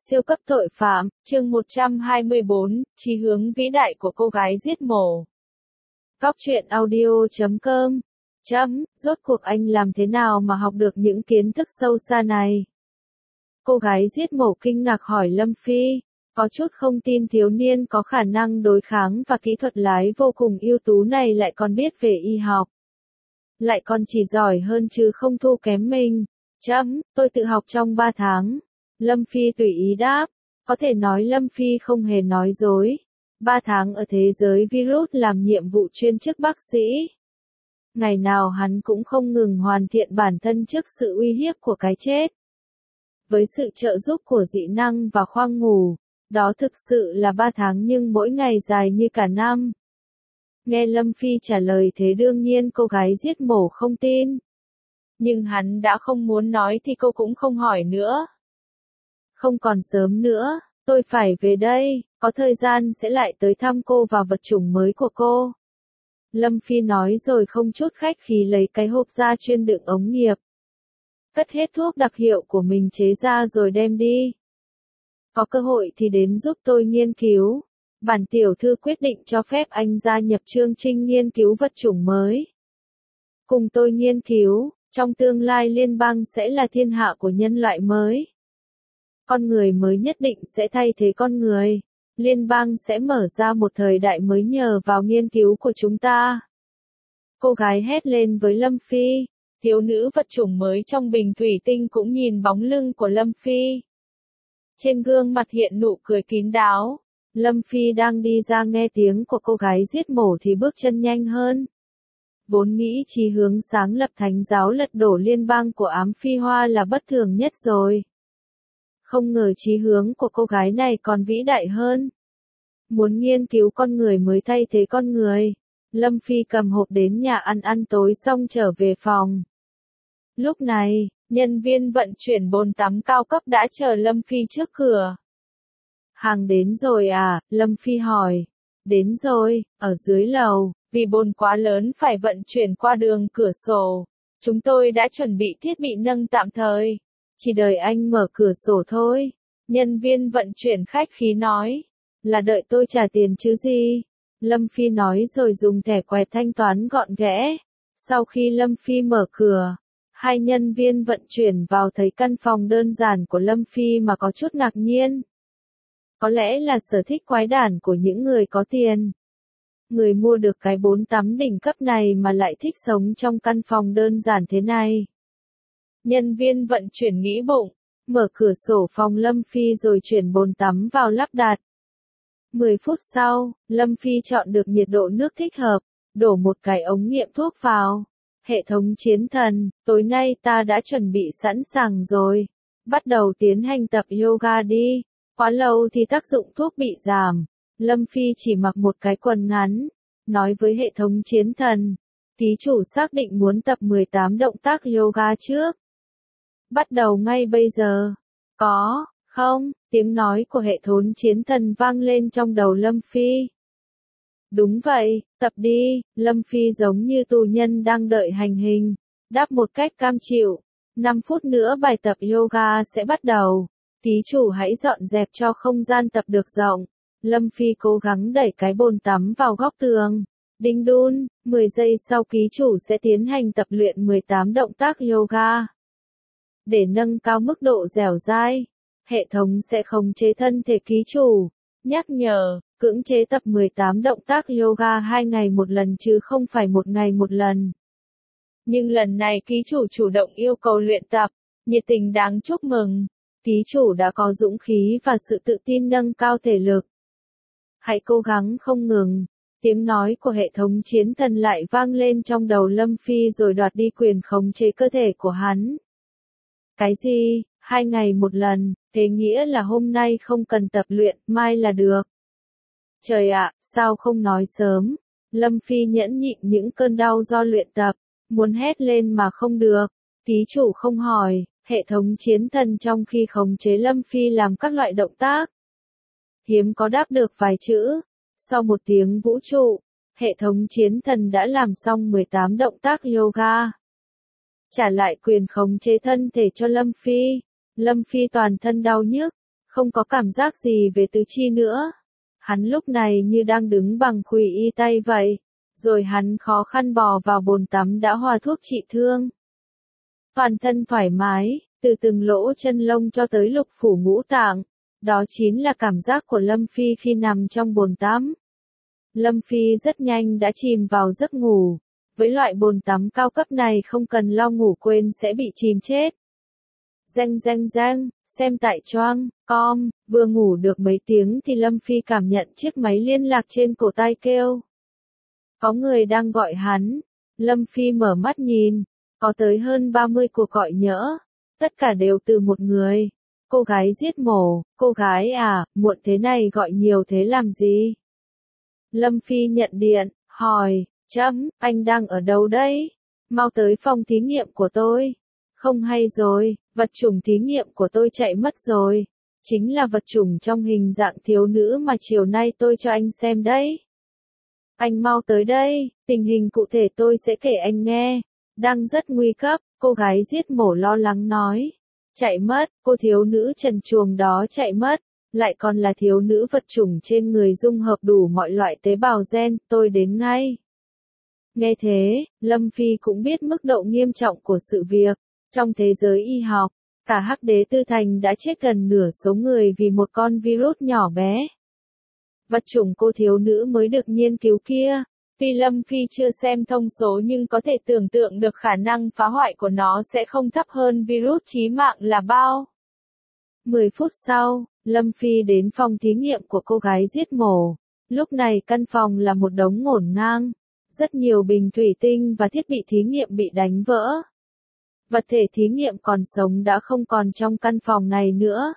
Siêu cấp tội phạm, chương 124, chí hướng vĩ đại của cô gái giết mổ. Góc truyện audio.com. Rốt cuộc anh làm thế nào mà học được những kiến thức sâu xa này? Cô gái giết mổ kinh ngạc hỏi Lâm Phi, có chút không tin thiếu niên có khả năng đối kháng và kỹ thuật lái vô cùng ưu tú này lại còn biết về y học. Lại còn chỉ giỏi hơn chứ không thua kém mình. Tôi tự học trong 3 tháng. Lâm Phi tùy ý đáp, có thể nói Lâm Phi không hề nói dối. 3 tháng ở thế giới virus làm nhiệm vụ chuyên chức bác sĩ. Ngày nào hắn cũng không ngừng hoàn thiện bản thân trước sự uy hiếp của cái chết. Với sự trợ giúp của dị năng và khoang ngủ, đó thực sự là 3 tháng nhưng mỗi ngày dài như cả năm. Nghe Lâm Phi trả lời thế đương nhiên cô gái giết mổ không tin. Nhưng hắn đã không muốn nói thì cô cũng không hỏi nữa. Không còn sớm nữa, tôi phải về đây, có thời gian sẽ lại tới thăm cô và vật chủng mới của cô. Lâm Phi nói rồi không chút khách khí lấy cái hộp da chuyên đựng ống nghiệp. Cất hết thuốc đặc hiệu của mình chế ra rồi đem đi. Có cơ hội thì đến giúp tôi nghiên cứu. Bản tiểu thư quyết định cho phép anh gia nhập chương trình nghiên cứu vật chủng mới. Cùng tôi nghiên cứu, trong tương lai liên bang sẽ là thiên hạ của nhân loại mới. Con người mới nhất định sẽ thay thế con người. Liên bang sẽ mở ra một thời đại mới nhờ vào nghiên cứu của chúng ta. Cô gái hét lên với Lâm Phi. Thiếu nữ vật chủng mới trong bình thủy tinh cũng nhìn bóng lưng của Lâm Phi. Trên gương mặt hiện nụ cười kín đáo. Lâm Phi đang đi ra nghe tiếng của cô gái giết mổ thì bước chân nhanh hơn. Vốn nghĩ chí hướng sáng lập thánh giáo lật đổ liên bang của ám phi hoa là bất thường nhất rồi. Không ngờ chí hướng của cô gái này còn vĩ đại hơn. Muốn nghiên cứu con người mới thay thế con người. Lâm Phi cầm hộp đến nhà ăn tối xong trở về phòng. Lúc này, nhân viên vận chuyển bồn tắm cao cấp đã chờ Lâm Phi trước cửa. Hàng đến rồi à? Lâm Phi hỏi. Đến rồi, ở dưới lầu, vì bồn quá lớn phải vận chuyển qua đường cửa sổ. Chúng tôi đã chuẩn bị thiết bị nâng tạm thời. Chỉ đợi anh mở cửa sổ thôi. Nhân viên vận chuyển khách khí nói. Là đợi tôi trả tiền chứ gì? Lâm Phi nói rồi dùng thẻ quẹt thanh toán gọn ghẽ. Sau khi Lâm Phi mở cửa, hai nhân viên vận chuyển vào thấy căn phòng đơn giản của Lâm Phi mà có chút ngạc nhiên. Có lẽ là sở thích quái đản của những người có tiền. Người mua được cái bồn tắm đỉnh cấp này mà lại thích sống trong căn phòng đơn giản thế này. Nhân viên vận chuyển nghĩ bụng, mở cửa sổ phòng Lâm Phi rồi chuyển bồn tắm vào lắp đặt. 10 phút sau, Lâm Phi chọn được nhiệt độ nước thích hợp, đổ một cái ống nghiệm thuốc vào. Hệ thống chiến thần, tối nay ta đã chuẩn bị sẵn sàng rồi. Bắt đầu tiến hành tập yoga đi. Quá lâu thì tác dụng thuốc bị giảm. Lâm Phi chỉ mặc một cái quần ngắn. Nói với hệ thống chiến thần. Ký chủ xác định muốn tập 18 động tác yoga trước. Bắt đầu ngay bây giờ. Có, không, tiếng nói của hệ thống chiến thần vang lên trong đầu Lâm Phi. Đúng vậy, tập đi, Lâm Phi giống như tù nhân đang đợi hành hình. Đáp một cách cam chịu. 5 phút nữa bài tập yoga sẽ bắt đầu. Ký chủ hãy dọn dẹp cho không gian tập được rộng. Lâm Phi cố gắng đẩy cái bồn tắm vào góc tường. Đinh đun, 10 giây sau ký chủ sẽ tiến hành tập luyện 18 động tác yoga. Để nâng cao mức độ dẻo dai, hệ thống sẽ khống chế thân thể ký chủ. Nhắc nhở, cưỡng chế tập 18 động tác yoga 2 ngày một lần chứ không phải 1 ngày một lần. Nhưng lần này ký chủ chủ động yêu cầu luyện tập, nhiệt tình đáng chúc mừng. Ký chủ đã có dũng khí và sự tự tin nâng cao thể lực. Hãy cố gắng không ngừng. Tiếng nói của hệ thống chiến thần lại vang lên trong đầu Lâm Phi rồi đoạt đi quyền khống chế cơ thể của hắn. Cái gì? 2 ngày một lần, thế nghĩa là hôm nay không cần tập luyện, mai là được. Trời ạ, sao không nói sớm? Lâm Phi nhẫn nhịn những cơn đau do luyện tập, muốn hét lên mà không được. Ký chủ không hỏi, hệ thống chiến thần trong khi khống chế Lâm Phi làm các loại động tác. Hiếm có đáp được vài chữ. Sau một tiếng vũ trụ, hệ thống chiến thần đã làm xong 18 động tác yoga. Trả lại quyền khống chế thân thể cho Lâm Phi. Lâm Phi toàn thân đau nhức, không có cảm giác gì về tứ chi nữa. Hắn lúc này như đang đứng bằng khuỷu y tay vậy, rồi hắn khó khăn bò vào bồn tắm đã hòa thuốc trị thương. Toàn thân thoải mái, từ từng lỗ chân lông cho tới lục phủ ngũ tạng, đó chính là cảm giác của Lâm Phi khi nằm trong bồn tắm. Lâm Phi rất nhanh đã chìm vào giấc ngủ, với loại bồn tắm cao cấp này không cần lo ngủ quên sẽ bị chìm chết. Reng, xem tại Choang.com, vừa ngủ được mấy tiếng thì Lâm Phi cảm nhận chiếc máy liên lạc trên cổ tay kêu. Có người đang gọi hắn. Lâm Phi mở mắt nhìn, có tới hơn 30 cuộc gọi nhỡ, tất cả đều từ một người. Cô gái giết mổ, cô gái à, muộn thế này gọi nhiều thế làm gì? Lâm Phi nhận điện, hỏi, anh đang ở đâu đấy? Mau tới phòng thí nghiệm của tôi. Không hay rồi, vật chủng thí nghiệm của tôi chạy mất rồi. Chính là vật chủng trong hình dạng thiếu nữ mà chiều nay tôi cho anh xem đấy. Anh mau tới đây, tình hình cụ thể tôi sẽ kể anh nghe. Đang rất nguy cấp, cô gái giết mổ lo lắng nói. Chạy mất, cô thiếu nữ trần truồng đó chạy mất, lại còn là thiếu nữ vật chủng trên người dung hợp đủ mọi loại tế bào gen, tôi đến ngay. Nghe thế, Lâm Phi cũng biết mức độ nghiêm trọng của sự việc. Trong thế giới y học, cả Hắc Đế Tư Thành đã chết gần nửa số người vì một con virus nhỏ bé. Vật chủng cô thiếu nữ mới được nghiên cứu kia, tuy Lâm Phi chưa xem thông số nhưng có thể tưởng tượng được khả năng phá hoại của nó sẽ không thấp hơn virus chí mạng là bao. 10 phút sau, Lâm Phi đến phòng thí nghiệm của cô gái giết mổ. Lúc này căn phòng là một đống ngổn ngang, rất nhiều bình thủy tinh và thiết bị thí nghiệm bị đánh vỡ. Vật thể thí nghiệm còn sống đã không còn trong căn phòng này nữa.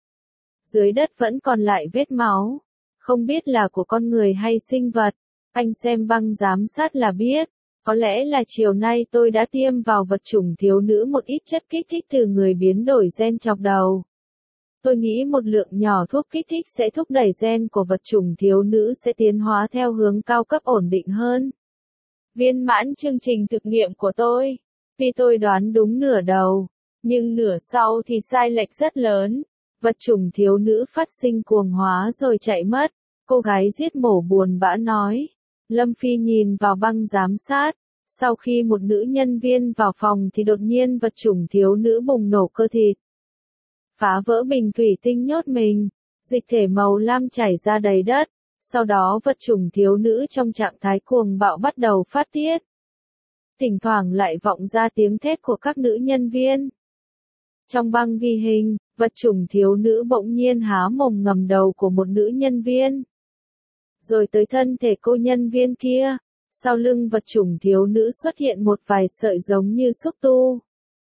Dưới đất vẫn còn lại vết máu, không biết là của con người hay sinh vật. Anh xem băng giám sát là biết, có lẽ là chiều nay tôi đã tiêm vào vật chủng thiếu nữ một ít chất kích thích từ người biến đổi gen chọc đầu. Tôi nghĩ một lượng nhỏ thuốc kích thích sẽ thúc đẩy gen của vật chủng thiếu nữ sẽ tiến hóa theo hướng cao cấp ổn định hơn. Viên mãn chương trình thực nghiệm của tôi. Tuy tôi đoán đúng nửa đầu, nhưng nửa sau thì sai lệch rất lớn. Vật chủng thiếu nữ phát sinh cuồng hóa rồi chạy mất. Cô gái giết mổ buồn bã nói. Lâm Phi nhìn vào băng giám sát. Sau khi một nữ nhân viên vào phòng thì đột nhiên vật chủng thiếu nữ bùng nổ cơ thịt. Phá vỡ bình thủy tinh nhốt mình. Dịch thể màu lam chảy ra đầy đất. Sau đó vật chủng thiếu nữ trong trạng thái cuồng bạo bắt đầu phát tiết. Thỉnh thoảng lại vọng ra tiếng thét của các nữ nhân viên. Trong băng ghi hình, vật chủng thiếu nữ bỗng nhiên há mồm ngầm đầu của một nữ nhân viên. Rồi tới thân thể cô nhân viên kia, sau lưng vật chủng thiếu nữ xuất hiện một vài sợi giống như xúc tu.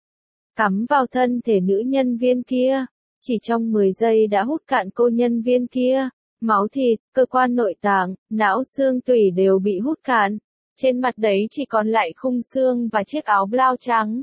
Cắm vào thân thể nữ nhân viên kia, chỉ trong 10 giây đã hút cạn cô nhân viên kia, máu thịt, cơ quan nội tạng, não xương tủy đều bị hút cạn. Trên mặt đấy chỉ còn lại khung xương và chiếc áo blau trắng.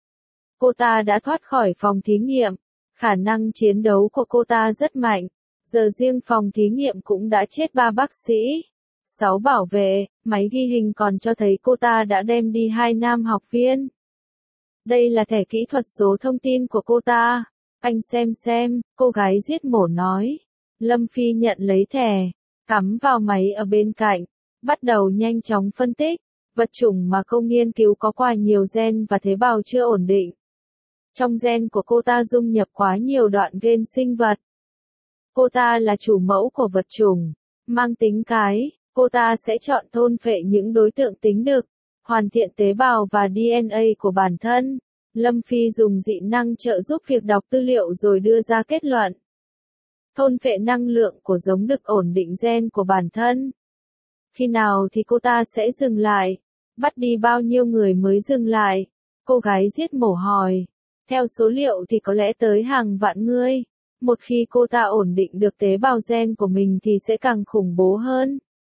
Cô ta đã thoát khỏi phòng thí nghiệm. Khả năng chiến đấu của cô ta rất mạnh. Giờ riêng phòng thí nghiệm cũng đã chết 3 bác sĩ, 6 bảo vệ, máy ghi hình còn cho thấy cô ta đã đem đi 2 nam học viên. Đây là thẻ kỹ thuật số thông tin của cô ta. Anh xem, cô gái giết mổ nói. Lâm Phi nhận lấy thẻ, cắm vào máy ở bên cạnh. Bắt đầu nhanh chóng phân tích, vật chủng mà cô nghiên cứu có quá nhiều gen và tế bào chưa ổn định. Trong gen của cô ta dung nhập quá nhiều đoạn gen sinh vật. Cô ta là chủ mẫu của vật chủng, mang tính cái, cô ta sẽ chọn thôn phệ những đối tượng tính đực, hoàn thiện tế bào và DNA của bản thân. Lâm Phi dùng dị năng trợ giúp việc đọc tư liệu rồi đưa ra kết luận. Thôn phệ năng lượng của giống đực ổn định gen của bản thân. Khi nào thì cô ta sẽ dừng lại? Bắt đi bao nhiêu người mới dừng lại? Cô gái giết mổ hỏi. Theo số liệu thì có lẽ tới hàng vạn người. Một khi cô ta ổn định được tế bào gen của mình thì sẽ càng khủng bố hơn.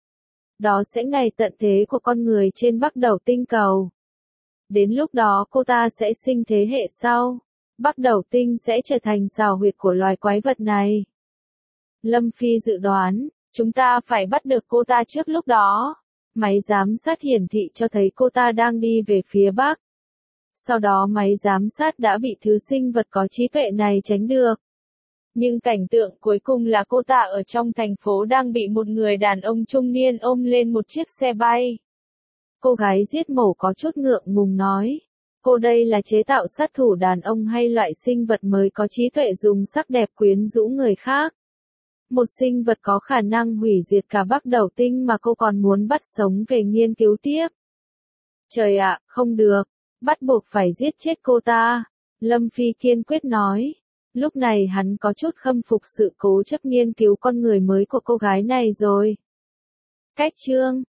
Đó sẽ ngày tận thế của con người trên Bắc Đầu tinh cầu. Đến lúc đó cô ta sẽ sinh thế hệ sau. Bắc Đầu tinh sẽ trở thành xào huyệt của loài quái vật này. Lâm Phi dự đoán. Chúng ta phải bắt được cô ta trước lúc đó. Máy giám sát hiển thị cho thấy cô ta đang đi về phía Bắc. Sau đó máy giám sát đã bị thứ sinh vật có trí tuệ này tránh được. Nhưng cảnh tượng cuối cùng là cô ta ở trong thành phố đang bị một người đàn ông trung niên ôm lên một chiếc xe bay. Cô gái giết mổ có chút ngượng ngùng nói. Cô đây là chế tạo sát thủ đàn ông hay loại sinh vật mới có trí tuệ dùng sắc đẹp quyến rũ người khác? Một sinh vật có khả năng hủy diệt cả Bắc Đầu Tinh mà cô còn muốn bắt sống về nghiên cứu tiếp. Trời ạ, không được. Bắt buộc phải giết chết cô ta. Lâm Phi kiên quyết nói. Lúc này hắn có chút khâm phục sự cố chấp nghiên cứu con người mới của cô gái này rồi. Cách chương